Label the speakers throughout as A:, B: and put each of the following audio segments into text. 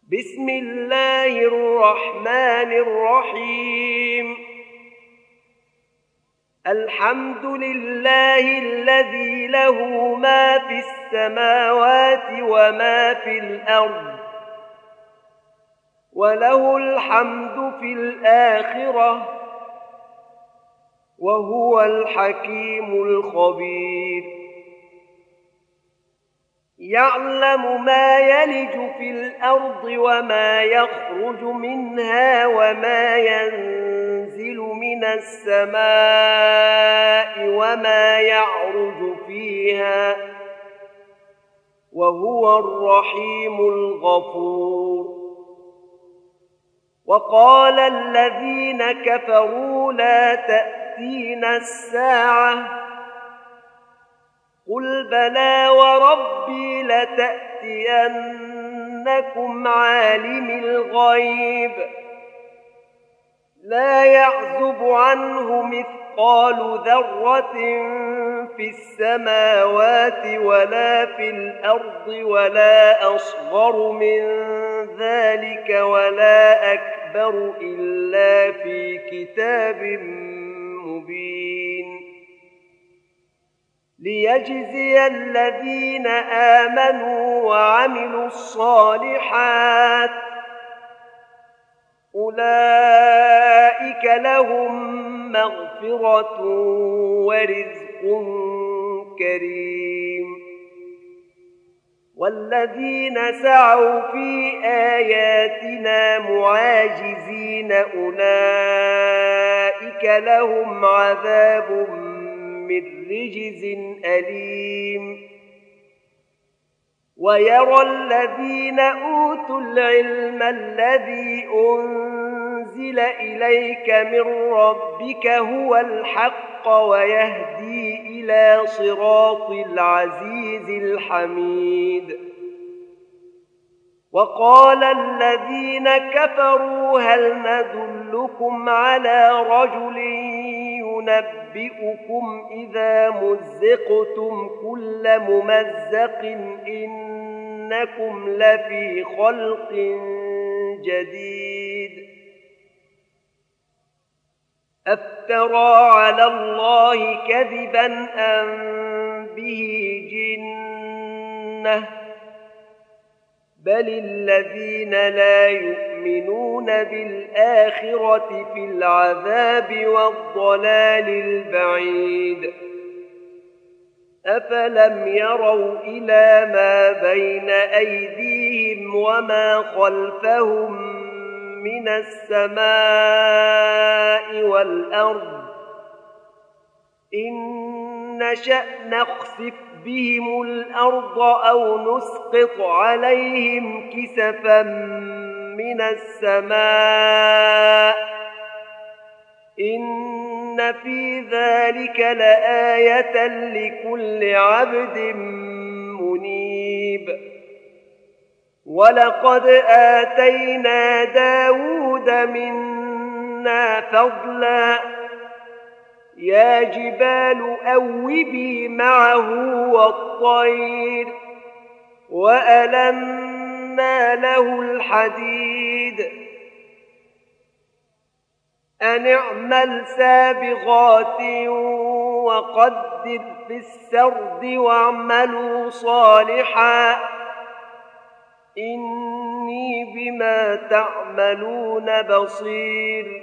A: بسم الله الرحمن الرحيم الحمد لله الذي له ما في السماوات وما في الأرض وله الحمد في الآخرة وهو الحكيم الخبير يعلم ما يلج في الأرض وما يخرج منها وما ينزل من السماء وما يعرج فيها وهو الرحيم الغفور وقال الذين كفروا لا تأتينا الساعة قل بلى وربي لتأتينكم عالم الغيب لا يعزب عنه مثقال ذرة في السماوات ولا في الأرض ولا أصغر من ذلك ولا أكبر إلا في كتاب مبين ليجزي الذين آمنوا وعملوا الصالحات أولئك لهم مغفرة ورزق كريم والذين سعوا في آياتنا معاجزين أولئك لهم عذاب من رجز أليم ويرى الذين أوتوا العلم الذي أنزل إليك من ربك هو الحق ويهدي إلى صراط العزيز الحميد وقال الذين كفروا هل ندلكم على رجل ينبئكم إذا مزقتم كل ممزق إنكم لفي خلق جديد أفترى على الله كذبا أم به جنة بل الذين لا يؤمنون بالآخرة في العذاب والضلال البعيد أفلم يروا إلى ما بين أيديهم وما خلفهم من السماء والأرض إن نشأ نخسف بهم الأرض أو نسقط عليهم كسفا من السماء إن في ذلك لآية لكل عبد منيب ولقد آتينا داود منا فضلا يا جبال أوبي معه والطير وألنا له الحديد أن اعمل سابغات وقدر في السرد واعملوا صالحا إني بما تعملون بصير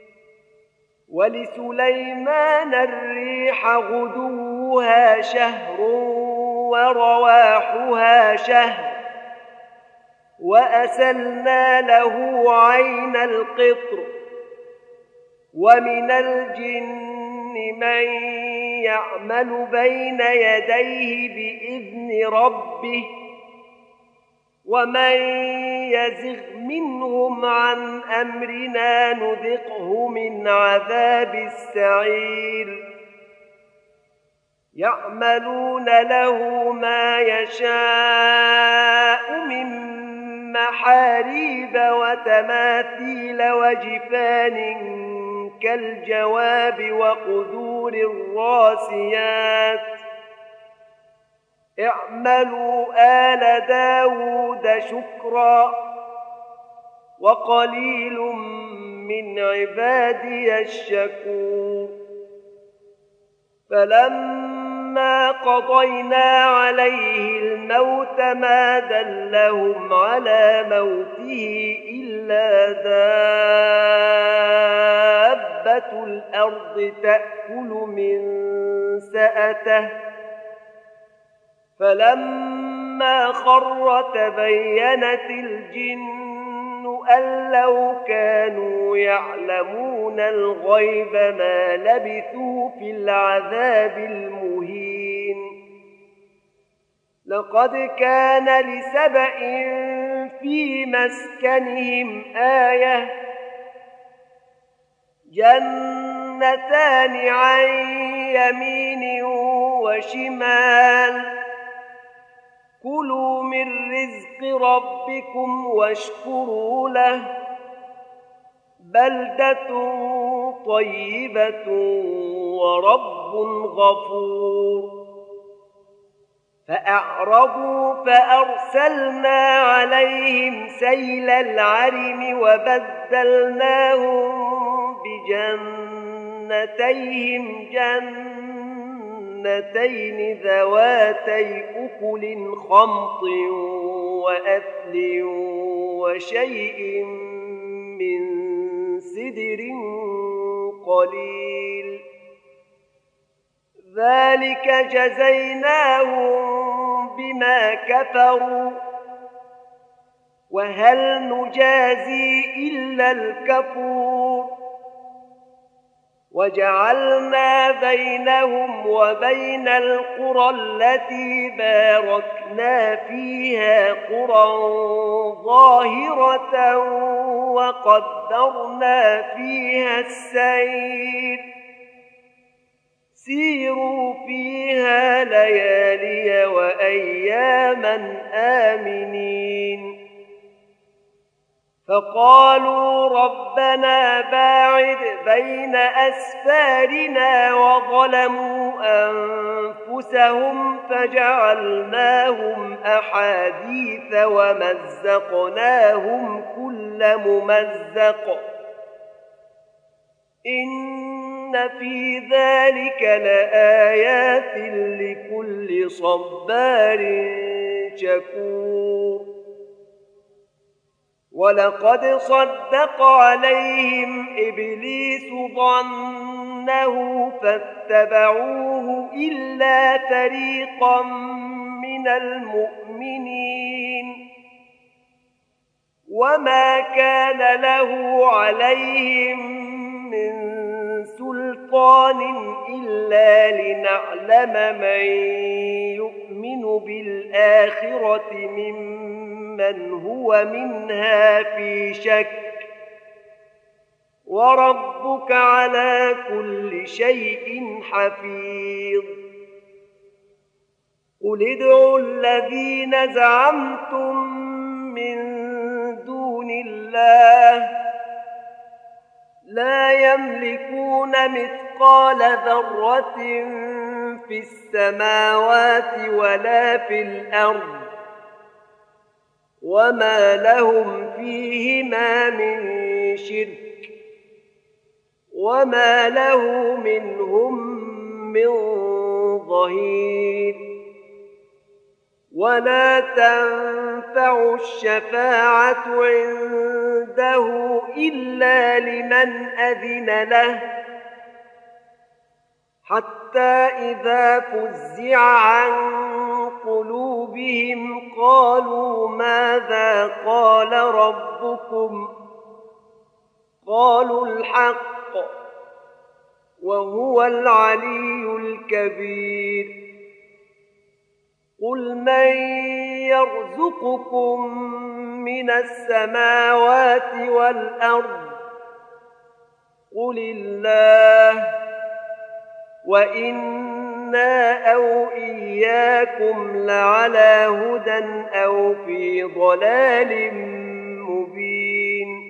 A: ولسليمان الريح غدوها شهر ورواحها شهر وأسلنا له عين القطر ومن الجن من يعمل بين يديه بإذن ربه ومن يزغ منهم عن أمرنا نذقه من عذاب السعير يعملون له ما يشاء من محاريب وتماثيل وجفان كالجواب وقدور الراسيات اعملوا آل داود شكرا وقليل من عبادي الشكور فلما قضينا عليه الموت ما دلهم على موته إلا دابة الأرض تأكل من سأته فلما خر تبينت الجن أن لو كانوا يعلمون الغيب ما لبثوا في العذاب المهين لقد كان لسبإ في مسكنهم آية جنتان عن يمين وشمال كلوا من رزق ربكم واشكروا له بلدة طيبة ورب غفور فأعرضوا فأرسلنا عليهم سيل العرم وبدلناهم بجنتيهم جنتين ذواتي أكل خمط وأثل وشيء من سدر قليل ذلك جزيناهم بما كفروا وهل نجازي إلا الكفور وجعلنا بينهم وبين القرى التي باركنا فيها قرى ظاهرة وقدرنا فيها السير سيروا فيها ليالي وأياما آمنين فقالوا ربنا باعد بين أسفارنا وظلموا أنفسهم فجعلناهم أحاديث ومزقناهم كل ممزق إن في ذلك لآيات لكل صبار شكور ولقد صدق عليهم إبليس ظنه فاتبعوه إلا فريقا من المؤمنين وما كان له عليهم من سلطان إلا لنعلم من يؤمن بالآخرة ممن هو منها في شك وربك على كل شيء حفيظ قل ادعوا الذين زعمتم من دون الله لا يملكون مثقال ذرة في السماوات ولا في الأرض وما لهم فيهما من شرك وما له منهم من ظهير ولا تنفع الشفاعة عنده إلا لمن أذن له حتى إذا فزع عن قلوبهم قالوا ماذا قال ربكم قالوا الحق وهو العلي الكبير قل من يرزقكم من السماوات والأرض قل الله وإنا أو إياكم لعلى هدى أو في ضلال مبين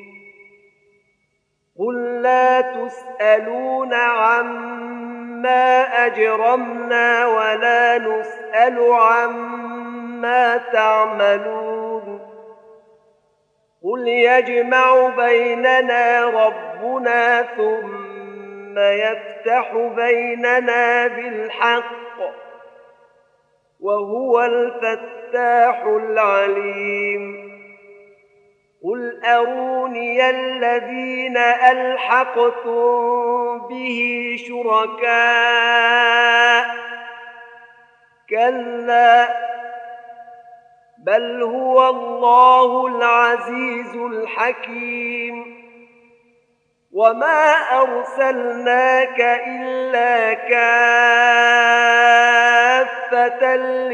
A: قل لا تسألون عما أجرمنا ولا نسأل عما تعملون قل يجمع بيننا ربنا ثم يفتح بيننا بالحق وهو الفتاح العليم قل أروني الذين ألحقتم به شركاء كلا بل هو الله العزيز الحكيم وما أرسلناك إلا كافة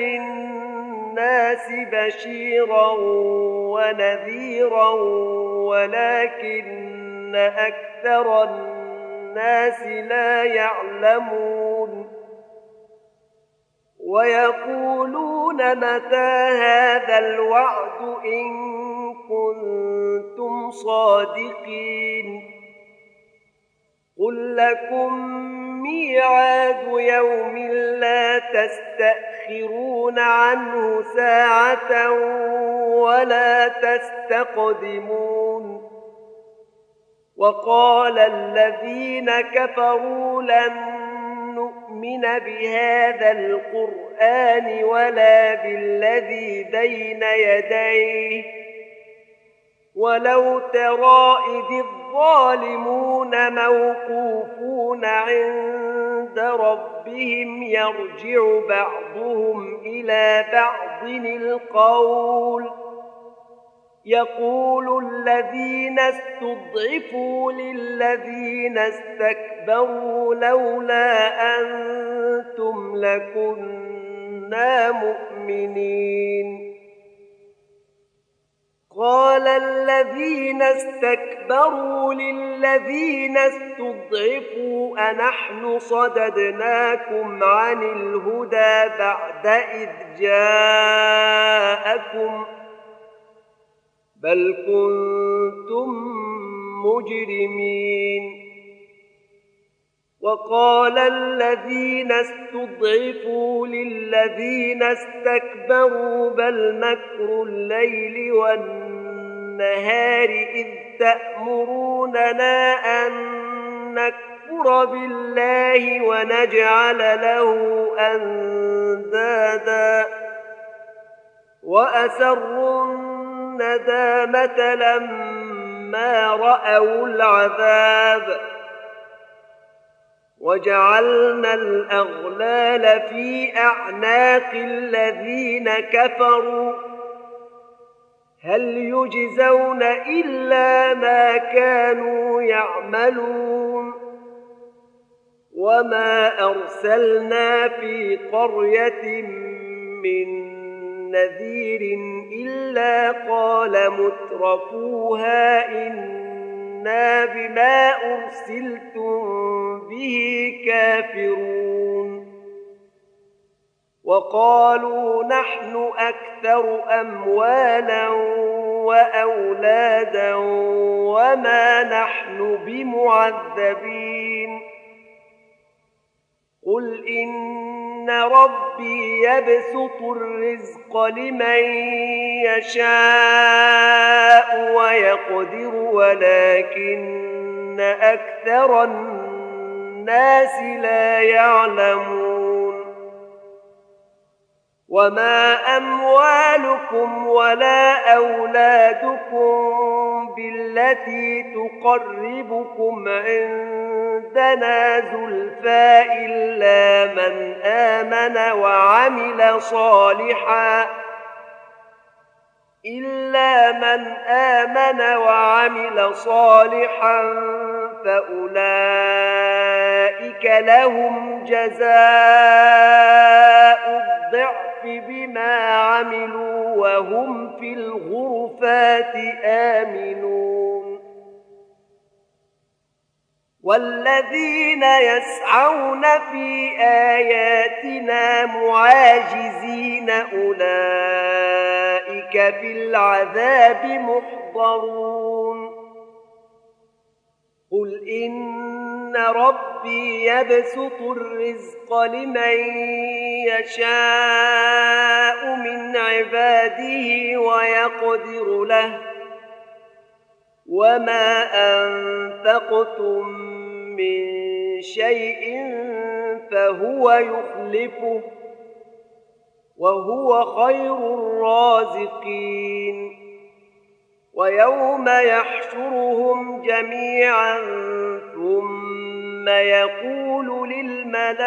A: للناس بشيرا ونذيرا ولكن أكثر الناس لا يعلمون ويقولون متى هذا الوعد إن كنتم صادقين قل لكم ميعاد يوم لا تستأخرون عنه ساعة ولا تستقدمون وقال الذين كفروا لن نؤمن بهذا القرآن ولا بالذي بين يديه ولو ترى إذ الظالمون موقوفون عند ربهم يرجع بعضهم إلى بعض القول يقول الذين استضعفوا للذين استكبروا لولا أنتم لكنا مؤمنين قال الذين استكبروا للذين استضعفوا أنحن صددناكم عن الهدى بعد إذ جاءكم بل كنتم مجرمين وقال الذين استضعفوا للذين استكبروا بل مكر الليل والنهار إذ تأمروننا أن نكفر بالله ونجعل له أندادا وأسروا الندامة لما رأوا العذاب وجعلنا الأغلال في أعناق الذين كفروا هل يجزون إلا ما كانوا يعملون وما أرسلنا في قرية من نذير إلا قال مترفوها إنا بما أرسلتم به كافرون وقالوا نحن أكثر أموالا وأولادا وما نحن بمعذبين قل إن ربي يبسط الرزق لمن يشاء ويقدر ولكن أكثر الناس لا يعلمون وما أموالكم ولا أولادكم بالتي تقربكم عندنا زلفى إلا من آمن وعمل صالحا فأولئك لهم جزاء الضعف بما عملوا وهم في الغرفات آمنون والذين يسعون في آياتنا معاجزين أولئك في العذاب محضرون قل إن ربي يبسط الرزق لمن يشاء من عباده ويقدر له وما أنفقتم من شيء فهو يخلفه وهو خير الرازقين ويوم يحشرهم جميعا ثم يقول للملائكة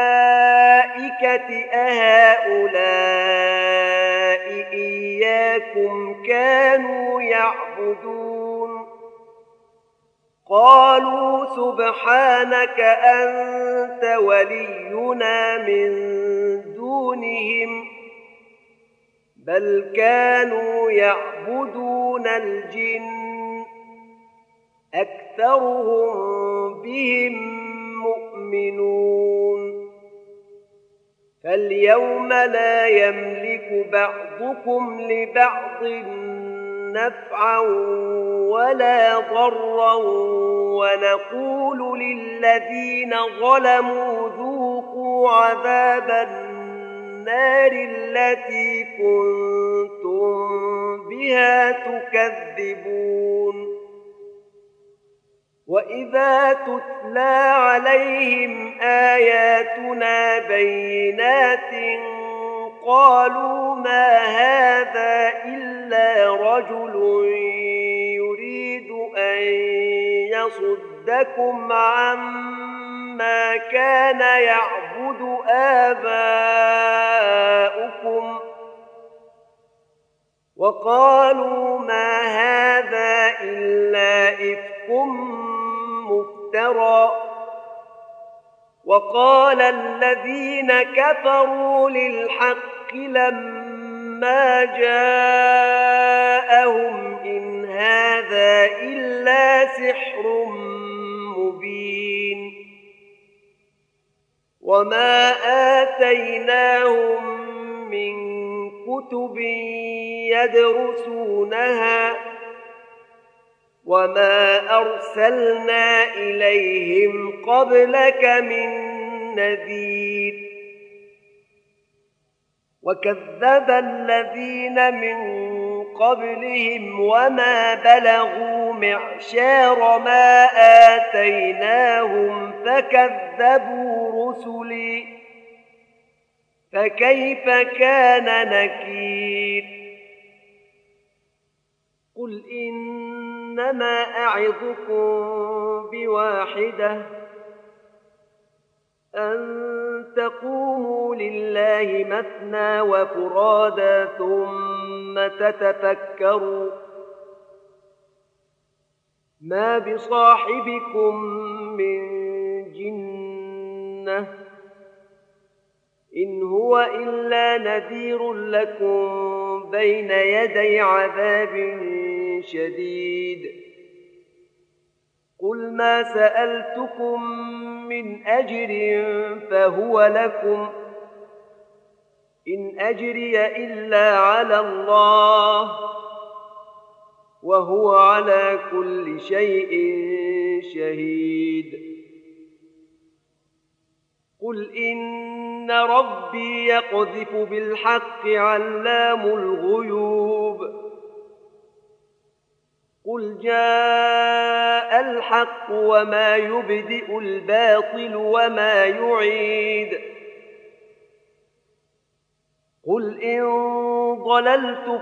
A: أهؤلاء إياكم كانوا يعبدون قالوا سبحانك أنت ولينا من دونهم بل كانوا يعبدون الجن أكثرهم بهم مؤمنون فاليوم لا يملك بعضكم لبعض نفعا ولا ضرا ونقول للذين ظلموا ذوقوا عذاب النار التي كنتم بها تكذبون وإذا تتلى عليهم آياتنا بينات قالوا ما هذا إلا رجل يريد أن يصدكم عما كان يعبد آباؤكم وقالوا ما هذا إلا إفك مفترى وقال الذين كفروا للحق لما جاءهم إن هذا إلا سحر مبين وما آتيناهم من كتب يدرسونها وما أرسلنا إليهم قبلك من نذير وكذب الذين من قبلهم وما بلغوا معشار ما آتيناهم فكذبوا رسلي فكيف كان نكير قل إنما أعظكم بواحدة أن تقوموا لله مثنى وفرادا ثم تتفكروا ما بصاحبكم من جنة إن هو إلا نذير لكم بين يدي عذاب شديد قل ما سألتكم من أجر فهو لكم إن أجري إلا على الله وهو على كل شيء شهيد قل إن ربي يقذف بالحق علام الغيوب قل جاء الحق وما يبدئ الباطل وما يعيد قل إن ضللت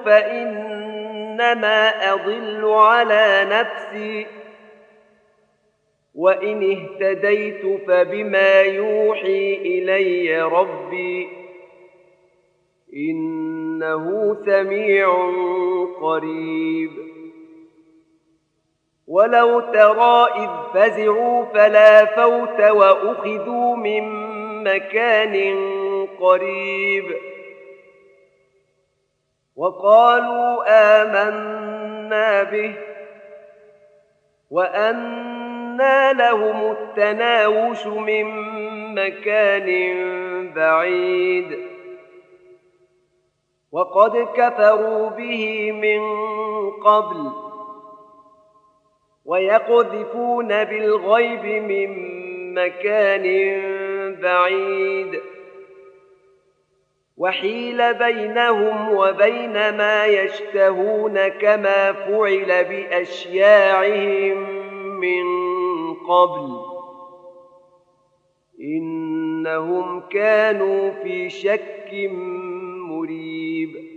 A: فإنما أضل على نفسي وإن اهتديت فبما يوحي إلي ربي إنه سميع قريب ولو ترى إذ فزعوا فلا فوت وأخذوا من مكان قريب وقالوا آمنا به وأنى لهم التناوش من مكان بعيد وقد كفروا به من قبل ويقذفون بالغيب من مكان بعيد وحيل بينهم وبين ما يشتهون كما فعل بأشياعهم من قبل إنهم كانوا في شك مريب